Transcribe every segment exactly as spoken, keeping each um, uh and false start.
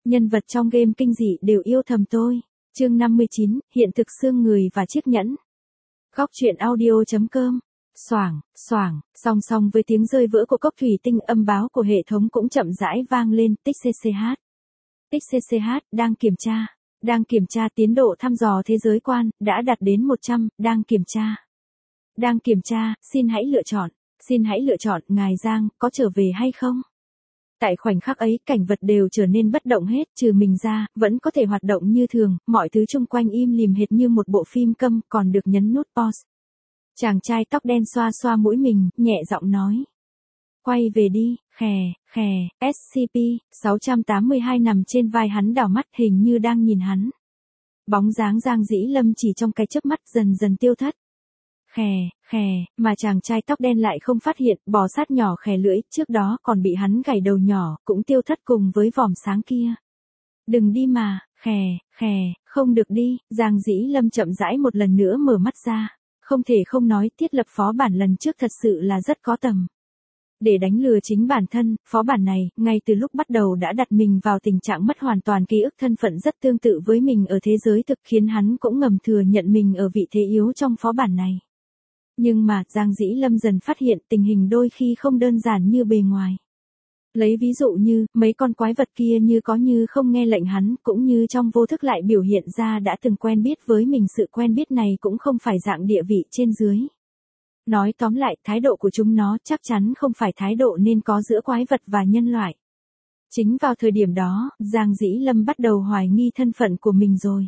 Nhân vật trong game kinh dị đều yêu thầm tôi. Chương năm mươi chín, hiện thực xương người và chiếc nhẫn. Góc truyện audio.com. Xoảng, xoảng, song song với tiếng rơi vỡ của cốc thủy tinh, âm báo của hệ thống cũng chậm rãi vang lên. Tích xch. Tích xch, đang kiểm tra. Đang kiểm tra tiến độ thăm dò thế giới quan, đã đạt đến một trăm, đang kiểm tra. Đang kiểm tra, xin hãy lựa chọn. Xin hãy lựa chọn, ngài Giang, có trở về hay không? Tại khoảnh khắc ấy, cảnh vật đều trở nên bất động hết, trừ mình ra, vẫn có thể hoạt động như thường, mọi thứ xung quanh im lìm hệt như một bộ phim câm, còn được nhấn nút pause. Chàng trai tóc đen xoa xoa mũi mình, nhẹ giọng nói. Quay về đi, khè, khè, ét xê pê, sáu trăm tám mươi hai nằm trên vai hắn, đảo mắt hình như đang nhìn hắn. Bóng dáng Giang Dĩ Lâm chỉ trong cái chớp mắt dần dần tiêu thất. Khè, khè, mà chàng trai tóc đen lại không phát hiện, bò sát nhỏ khè lưỡi, trước đó còn bị hắn gảy đầu nhỏ, cũng tiêu thất cùng với vòm sáng kia. Đừng đi mà, khè, khè, không được đi, Giang Dĩ Lâm chậm rãi một lần nữa mở mắt ra. Không thể không nói, thiết lập phó bản lần trước thật sự là rất có tầm. Để đánh lừa chính bản thân, phó bản này, ngay từ lúc bắt đầu đã đặt mình vào tình trạng mất hoàn toàn ký ức, thân phận rất tương tự với mình ở thế giới thực, khiến hắn cũng ngầm thừa nhận mình ở vị thế yếu trong phó bản này. Nhưng mà, Giang Dĩ Lâm dần phát hiện tình hình đôi khi không đơn giản như bề ngoài. Lấy ví dụ như, mấy con quái vật kia như có như không nghe lệnh hắn, cũng như trong vô thức lại biểu hiện ra đã từng quen biết với mình. Sự quen biết này cũng không phải dạng địa vị trên dưới. Nói tóm lại, thái độ của chúng nó chắc chắn không phải thái độ nên có giữa quái vật và nhân loại. Chính vào thời điểm đó, Giang Dĩ Lâm bắt đầu hoài nghi thân phận của mình rồi.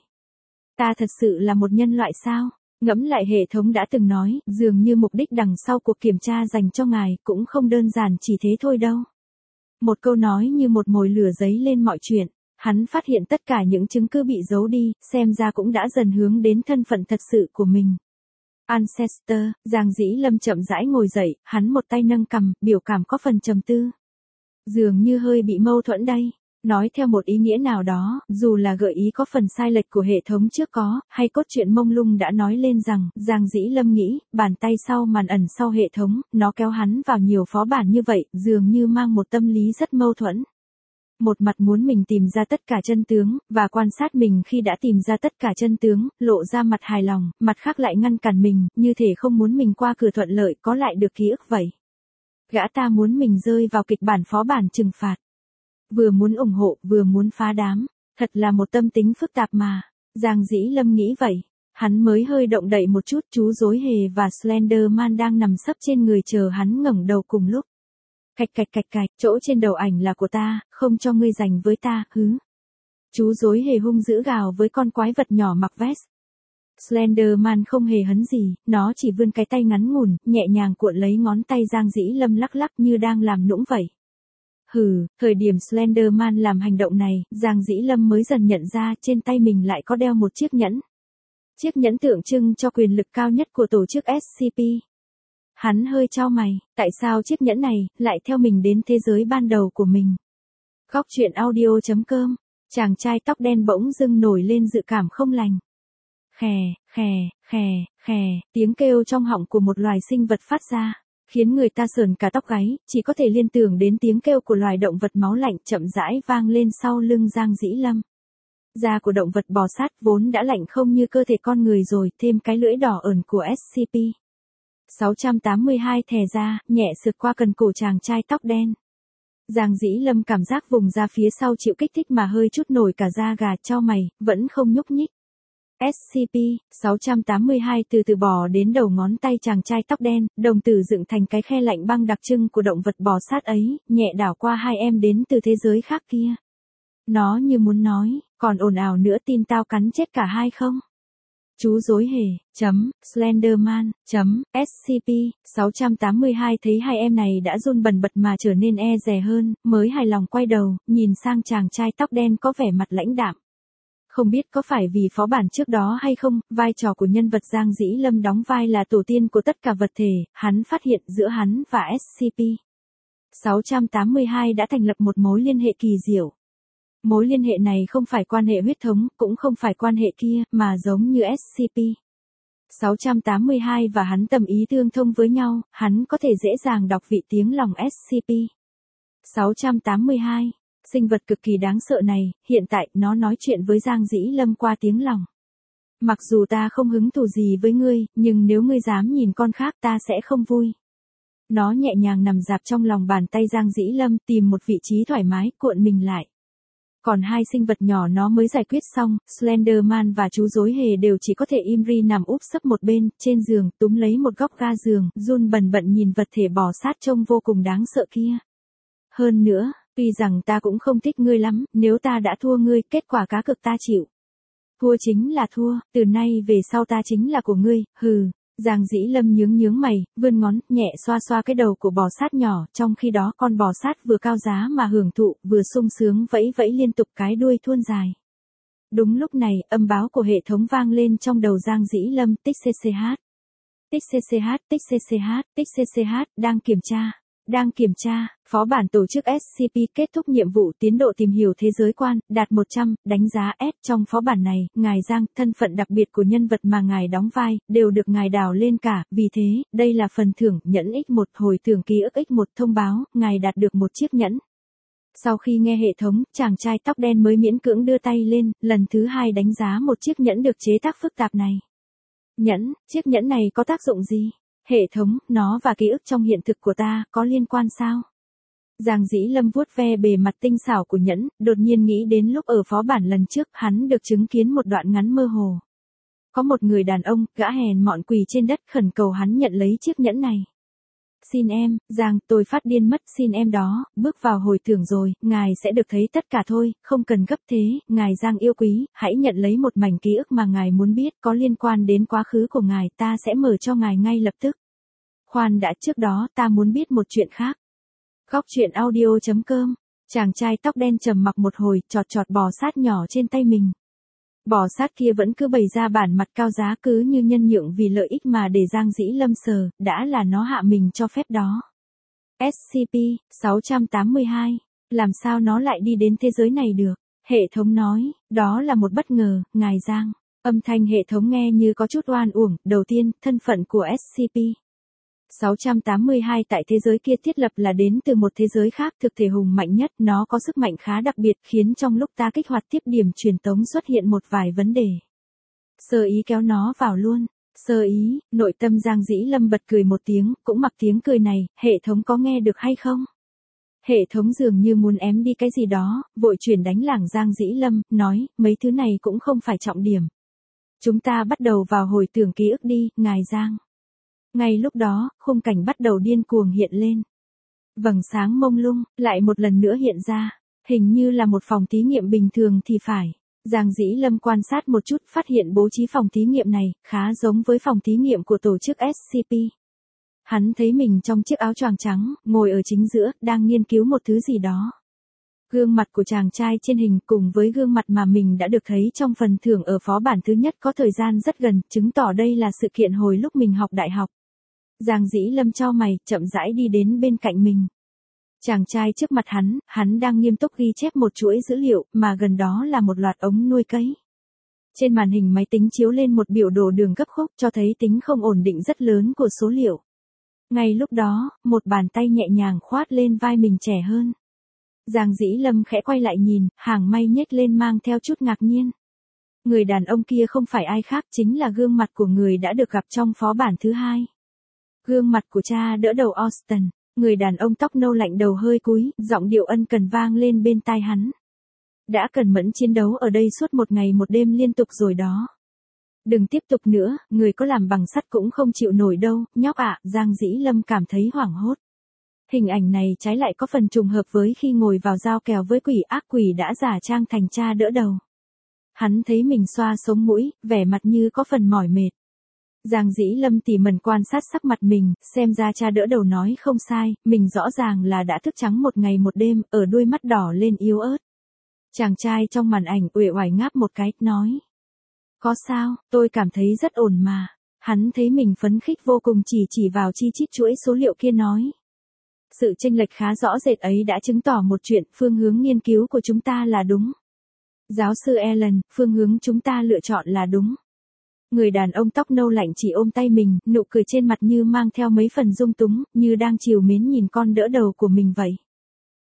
Ta thật sự là một nhân loại sao? Ngẫm lại, hệ thống đã từng nói, dường như mục đích đằng sau cuộc kiểm tra dành cho ngài cũng không đơn giản chỉ thế thôi đâu. Một câu nói như một mồi lửa dấy lên mọi chuyện. Hắn phát hiện tất cả những chứng cứ bị giấu đi, xem ra cũng đã dần hướng đến thân phận thật sự của mình. Ancestor, Giang Dĩ Lâm chậm rãi ngồi dậy, hắn một tay nâng cằm, biểu cảm có phần trầm tư. Dường như hơi bị mâu thuẫn đây. Nói theo một ý nghĩa nào đó, dù là gợi ý có phần sai lệch của hệ thống trước có, hay cốt truyện mông lung đã nói lên rằng, Giang Dĩ Lâm nghĩ, bàn tay sau màn ẩn sau hệ thống, nó kéo hắn vào nhiều phó bản như vậy, dường như mang một tâm lý rất mâu thuẫn. Một mặt muốn mình tìm ra tất cả chân tướng, và quan sát mình khi đã tìm ra tất cả chân tướng, lộ ra mặt hài lòng, mặt khác lại ngăn cản mình, như thể không muốn mình qua cửa thuận lợi có lại được ký ức vậy. Gã ta muốn mình rơi vào kịch bản phó bản trừng phạt. Vừa muốn ủng hộ, vừa muốn phá đám. Thật là một tâm tính phức tạp mà. Giang Dĩ Lâm nghĩ vậy. Hắn mới hơi động đậy một chút, chú rối hề và Slenderman đang nằm sấp trên người chờ hắn ngẩng đầu cùng lúc. Cạch cạch cạch cạch, chỗ trên đầu ảnh là của ta, không cho ngươi giành với ta, hứ. Chú rối hề hung dữ gào với con quái vật nhỏ mặc vest. Slenderman không hề hấn gì, nó chỉ vươn cái tay ngắn ngủn, nhẹ nhàng cuộn lấy ngón tay Giang Dĩ Lâm, lắc lắc như đang làm nũng vậy. Hừ, thời điểm Slenderman làm hành động này, Giang Dĩ Lâm mới dần nhận ra trên tay mình lại có đeo một chiếc nhẫn. Chiếc nhẫn tượng trưng cho quyền lực cao nhất của tổ chức ét xê pê. Hắn hơi chau mày, tại sao chiếc nhẫn này lại theo mình đến thế giới ban đầu của mình? Góc truyện audio.com. Chàng trai tóc đen bỗng dưng nổi lên dự cảm không lành. Khè, khè, khè, khè, tiếng kêu trong họng của một loài sinh vật phát ra, khiến người ta sởn cả tóc gáy, chỉ có thể liên tưởng đến tiếng kêu của loài động vật máu lạnh chậm rãi vang lên sau lưng Giang Dĩ Lâm. Da của động vật bò sát vốn đã lạnh không như cơ thể con người rồi, thêm cái lưỡi đỏ ẩn của ét xê pê. sáu trăm tám mươi hai thè ra, nhẹ sượt qua cần cổ chàng trai tóc đen. Giang Dĩ Lâm cảm giác vùng da phía sau chịu kích thích mà hơi chút nổi cả da gà, chau mày, vẫn không nhúc nhích. ét xê pê, sáu trăm tám mươi hai từ từ bò đến đầu ngón tay chàng trai tóc đen, đồng tử dựng thành cái khe lạnh băng đặc trưng của động vật bò sát ấy, nhẹ đảo qua hai em đến từ thế giới khác kia. Nó như muốn nói, còn ồn ào nữa tin tao cắn chết cả hai không? Chú rối hề, chấm, Slenderman, chấm, ét xê pê, sáu trăm tám mươi hai thấy hai em này đã run bần bật mà trở nên e dè hơn, mới hài lòng quay đầu, nhìn sang chàng trai tóc đen có vẻ mặt lãnh đạm. Không biết có phải vì phó bản trước đó hay không, vai trò của nhân vật Giang Dĩ Lâm đóng vai là tổ tiên của tất cả vật thể, hắn phát hiện giữa hắn và ét xê pê. sáu trăm tám mươi hai đã thành lập một mối liên hệ kỳ diệu. Mối liên hệ này không phải quan hệ huyết thống, cũng không phải quan hệ kia, mà giống như ét xê pê. sáu trăm tám mươi hai và hắn tâm ý tương thông với nhau, hắn có thể dễ dàng đọc vị tiếng lòng ét xê pê. sáu trăm tám mươi hai. Sinh vật cực kỳ đáng sợ này, hiện tại nó nói chuyện với Giang Dĩ Lâm qua tiếng lòng. Mặc dù ta không hứng thú gì với ngươi, nhưng nếu ngươi dám nhìn con khác ta sẽ không vui. Nó nhẹ nhàng nằm dạp trong lòng bàn tay Giang Dĩ Lâm, tìm một vị trí thoải mái, cuộn mình lại. Còn hai sinh vật nhỏ nó mới giải quyết xong, Slenderman và chú rối hề đều chỉ có thể im ri nằm úp sấp một bên, trên giường, túm lấy một góc ga giường, run bần bận nhìn vật thể bò sát trông vô cùng đáng sợ kia. Hơn nữa, tuy rằng ta cũng không thích ngươi lắm, nếu ta đã thua ngươi, kết quả cá cược ta chịu. Thua chính là thua, từ nay về sau ta chính là của ngươi, hừ. Giang Dĩ Lâm nhướng nhướng mày, vươn ngón, nhẹ xoa xoa cái đầu của bò sát nhỏ, trong khi đó con bò sát vừa cao giá mà hưởng thụ, vừa sung sướng vẫy vẫy liên tục cái đuôi thuôn dài. Đúng lúc này, âm báo của hệ thống vang lên trong đầu Giang Dĩ Lâm, tích xch. Tích xch, tích xch, tích xch, đang kiểm tra. Đang kiểm tra, phó bản tổ chức ét xê pê kết thúc nhiệm vụ tiến độ tìm hiểu thế giới quan, đạt một trăm, đánh giá S. Trong phó bản này, ngài Giang, thân phận đặc biệt của nhân vật mà ngài đóng vai, đều được ngài đào lên cả, vì thế, đây là phần thưởng, nhẫn x một, hồi tưởng ký ức x một, thông báo, ngài đạt được một chiếc nhẫn. Sau khi nghe hệ thống, chàng trai tóc đen mới miễn cưỡng đưa tay lên, lần thứ hai đánh giá một chiếc nhẫn được chế tác phức tạp này. Nhẫn, chiếc nhẫn này có tác dụng gì? Hệ thống, nó và ký ức trong hiện thực của ta, có liên quan sao? Giang Dĩ Lâm vuốt ve bề mặt tinh xảo của nhẫn, đột nhiên nghĩ đến lúc ở phó bản lần trước, hắn được chứng kiến một đoạn ngắn mơ hồ. Có một người đàn ông, gã hèn mọn quỳ trên đất khẩn cầu hắn nhận lấy chiếc nhẫn này. Xin em, Giang, tôi phát điên mất, xin em đó, bước vào hồi tưởng rồi, ngài sẽ được thấy tất cả thôi, không cần gấp thế, ngài Giang yêu quý, hãy nhận lấy một mảnh ký ức mà ngài muốn biết, có liên quan đến quá khứ của ngài, ta sẽ mở cho ngài ngay lập tức. Khoan đã, trước đó, ta muốn biết một chuyện khác. Góc truyện audio chấm com, chàng trai tóc đen trầm mặc một hồi, chọt chọt bò sát nhỏ trên tay mình. Bò sát kia vẫn cứ bày ra bản mặt cao giá cứ như nhân nhượng vì lợi ích mà để Giang Dĩ Lâm sờ, đã là nó hạ mình cho phép đó. ét xê pê, sáu trăm tám mươi hai, làm sao nó lại đi đến thế giới này được? Hệ thống nói, đó là một bất ngờ, ngài Giang. Âm thanh hệ thống nghe như có chút oan uổng, đầu tiên, thân phận của ét xê pê. sáu trăm tám mươi hai tại thế giới kia thiết lập là đến từ một thế giới khác thực thể hùng mạnh nhất, nó có sức mạnh khá đặc biệt khiến trong lúc ta kích hoạt tiếp điểm truyền tống xuất hiện một vài vấn đề. Sơ ý kéo nó vào luôn. Sơ ý, nội tâm Giang Dĩ Lâm bật cười một tiếng, cũng mặc tiếng cười này, hệ thống có nghe được hay không? Hệ thống dường như muốn ém đi cái gì đó, vội chuyển đánh lảng Giang Dĩ Lâm, nói, mấy thứ này cũng không phải trọng điểm. Chúng ta bắt đầu vào hồi tưởng ký ức đi, ngài Giang. Ngay lúc đó, khung cảnh bắt đầu điên cuồng hiện lên. Vầng sáng mông lung, lại một lần nữa hiện ra, hình như là một phòng thí nghiệm bình thường thì phải. Giang Dĩ Lâm quan sát một chút phát hiện bố trí phòng thí nghiệm này, khá giống với phòng thí nghiệm của tổ chức ét xê pê. Hắn thấy mình trong chiếc áo choàng trắng, ngồi ở chính giữa, đang nghiên cứu một thứ gì đó. Gương mặt của chàng trai trên hình cùng với gương mặt mà mình đã được thấy trong phần thưởng ở phó bản thứ nhất có thời gian rất gần, chứng tỏ đây là sự kiện hồi lúc mình học đại học. Giang Dĩ Lâm chau mày, chậm rãi đi đến bên cạnh mình. Chàng trai trước mặt hắn, hắn đang nghiêm túc ghi chép một chuỗi dữ liệu, mà gần đó là một loạt ống nuôi cấy. Trên màn hình máy tính chiếu lên một biểu đồ đường gấp khúc cho thấy tính không ổn định rất lớn của số liệu. Ngay lúc đó, một bàn tay nhẹ nhàng khoát lên vai mình trẻ hơn. Giang Dĩ Lâm khẽ quay lại nhìn, hàng may nhếch lên mang theo chút ngạc nhiên. Người đàn ông kia không phải ai khác chính là gương mặt của người đã được gặp trong phó bản thứ hai. Gương mặt của cha đỡ đầu Austin, người đàn ông tóc nâu lạnh đầu hơi cúi, giọng điệu ân cần vang lên bên tai hắn. Đã cẩn mẫn chiến đấu ở đây suốt một ngày một đêm liên tục rồi đó. Đừng tiếp tục nữa, người có làm bằng sắt cũng không chịu nổi đâu, nhóc ạ, Giang Dĩ Lâm cảm thấy hoảng hốt. Hình ảnh này trái lại có phần trùng hợp với khi ngồi vào giao kèo với quỷ ác quỷ đã giả trang thành cha đỡ đầu. Hắn thấy mình xoa sống mũi, vẻ mặt như có phần mỏi mệt. Giang Dĩ Lâm tỉ mẩn quan sát sắc mặt mình, xem ra cha đỡ đầu nói không sai, mình rõ ràng là đã thức trắng một ngày một đêm, ở đuôi mắt đỏ lên yếu ớt. Chàng trai trong màn ảnh uể oải ngáp một cái, nói. Có sao, tôi cảm thấy rất ổn mà. Hắn thấy mình phấn khích vô cùng chỉ chỉ vào chi chít chuỗi số liệu kia nói. Sự chênh lệch khá rõ rệt ấy đã chứng tỏ một chuyện, phương hướng nghiên cứu của chúng ta là đúng. Giáo sư Allen, phương hướng chúng ta lựa chọn là đúng. Người đàn ông tóc nâu lạnh chỉ ôm tay mình, nụ cười trên mặt như mang theo mấy phần dung túng, như đang trìu mến nhìn con đỡ đầu của mình vậy.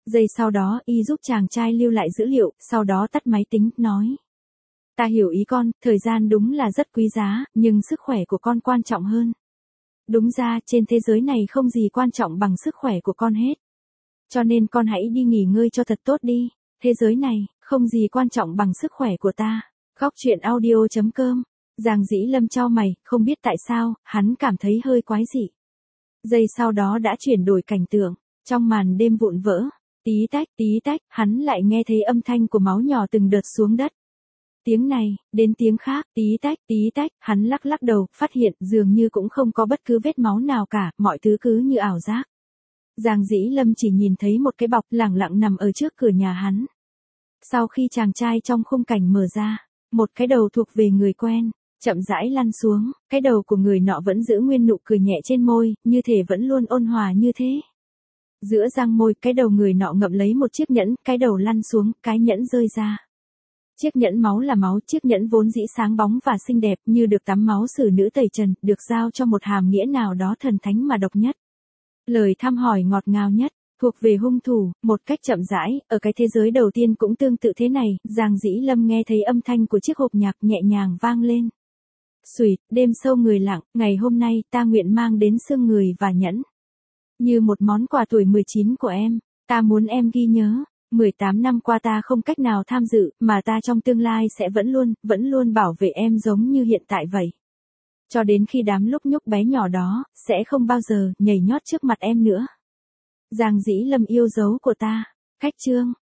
Giây sau đó y giúp chàng trai lưu lại dữ liệu, sau đó tắt máy tính, nói. Ta hiểu ý con, thời gian đúng là rất quý giá, nhưng sức khỏe của con quan trọng hơn. Đúng ra, trên thế giới này không gì quan trọng bằng sức khỏe của con hết. Cho nên con hãy đi nghỉ ngơi cho thật tốt đi. Thế giới này, không gì quan trọng bằng sức khỏe của ta. Góc truyện audio chấm com. Giang Dĩ Lâm chau mày, không biết tại sao, hắn cảm thấy hơi quái dị. Giây sau đó đã chuyển đổi cảnh tượng, trong màn đêm vụn vỡ, tí tách tí tách, hắn lại nghe thấy âm thanh của máu nhỏ từng đợt xuống đất. Tiếng này, đến tiếng khác, tí tách tí tách, hắn lắc lắc đầu, phát hiện dường như cũng không có bất cứ vết máu nào cả, mọi thứ cứ như ảo giác. Giang Dĩ Lâm chỉ nhìn thấy một cái bọc lẳng lặng nằm ở trước cửa nhà hắn. Sau khi chàng trai trong khung cảnh mở ra, một cái đầu thuộc về người quen, chậm rãi lăn xuống, cái đầu của người nọ vẫn giữ nguyên nụ cười nhẹ trên môi, như thể vẫn luôn ôn hòa như thế. Giữa răng môi, cái đầu người nọ ngậm lấy một chiếc nhẫn, cái đầu lăn xuống, cái nhẫn rơi ra. Chiếc nhẫn máu là máu, chiếc nhẫn vốn dĩ sáng bóng và xinh đẹp như được tắm máu xử nữ tẩy trần, được giao cho một hàm nghĩa nào đó thần thánh mà độc nhất. Lời thăm hỏi ngọt ngào nhất, thuộc về hung thủ, một cách chậm rãi, ở cái thế giới đầu tiên cũng tương tự thế này, Giang Dĩ Lâm nghe thấy âm thanh của chiếc hộp nhạc nhẹ nhàng vang lên. Xuỵt, đêm sâu người lặng, ngày hôm nay ta nguyện mang đến xương người và nhẫn. Như một món quà tuổi mười chín của em, ta muốn em ghi nhớ. mười tám năm qua ta không cách nào tham dự, mà ta trong tương lai sẽ vẫn luôn, vẫn luôn bảo vệ em giống như hiện tại vậy. Cho đến khi đám lúc nhúc bé nhỏ đó, sẽ không bao giờ nhảy nhót trước mặt em nữa. Giang Dĩ Lâm yêu dấu của ta. Khách chương.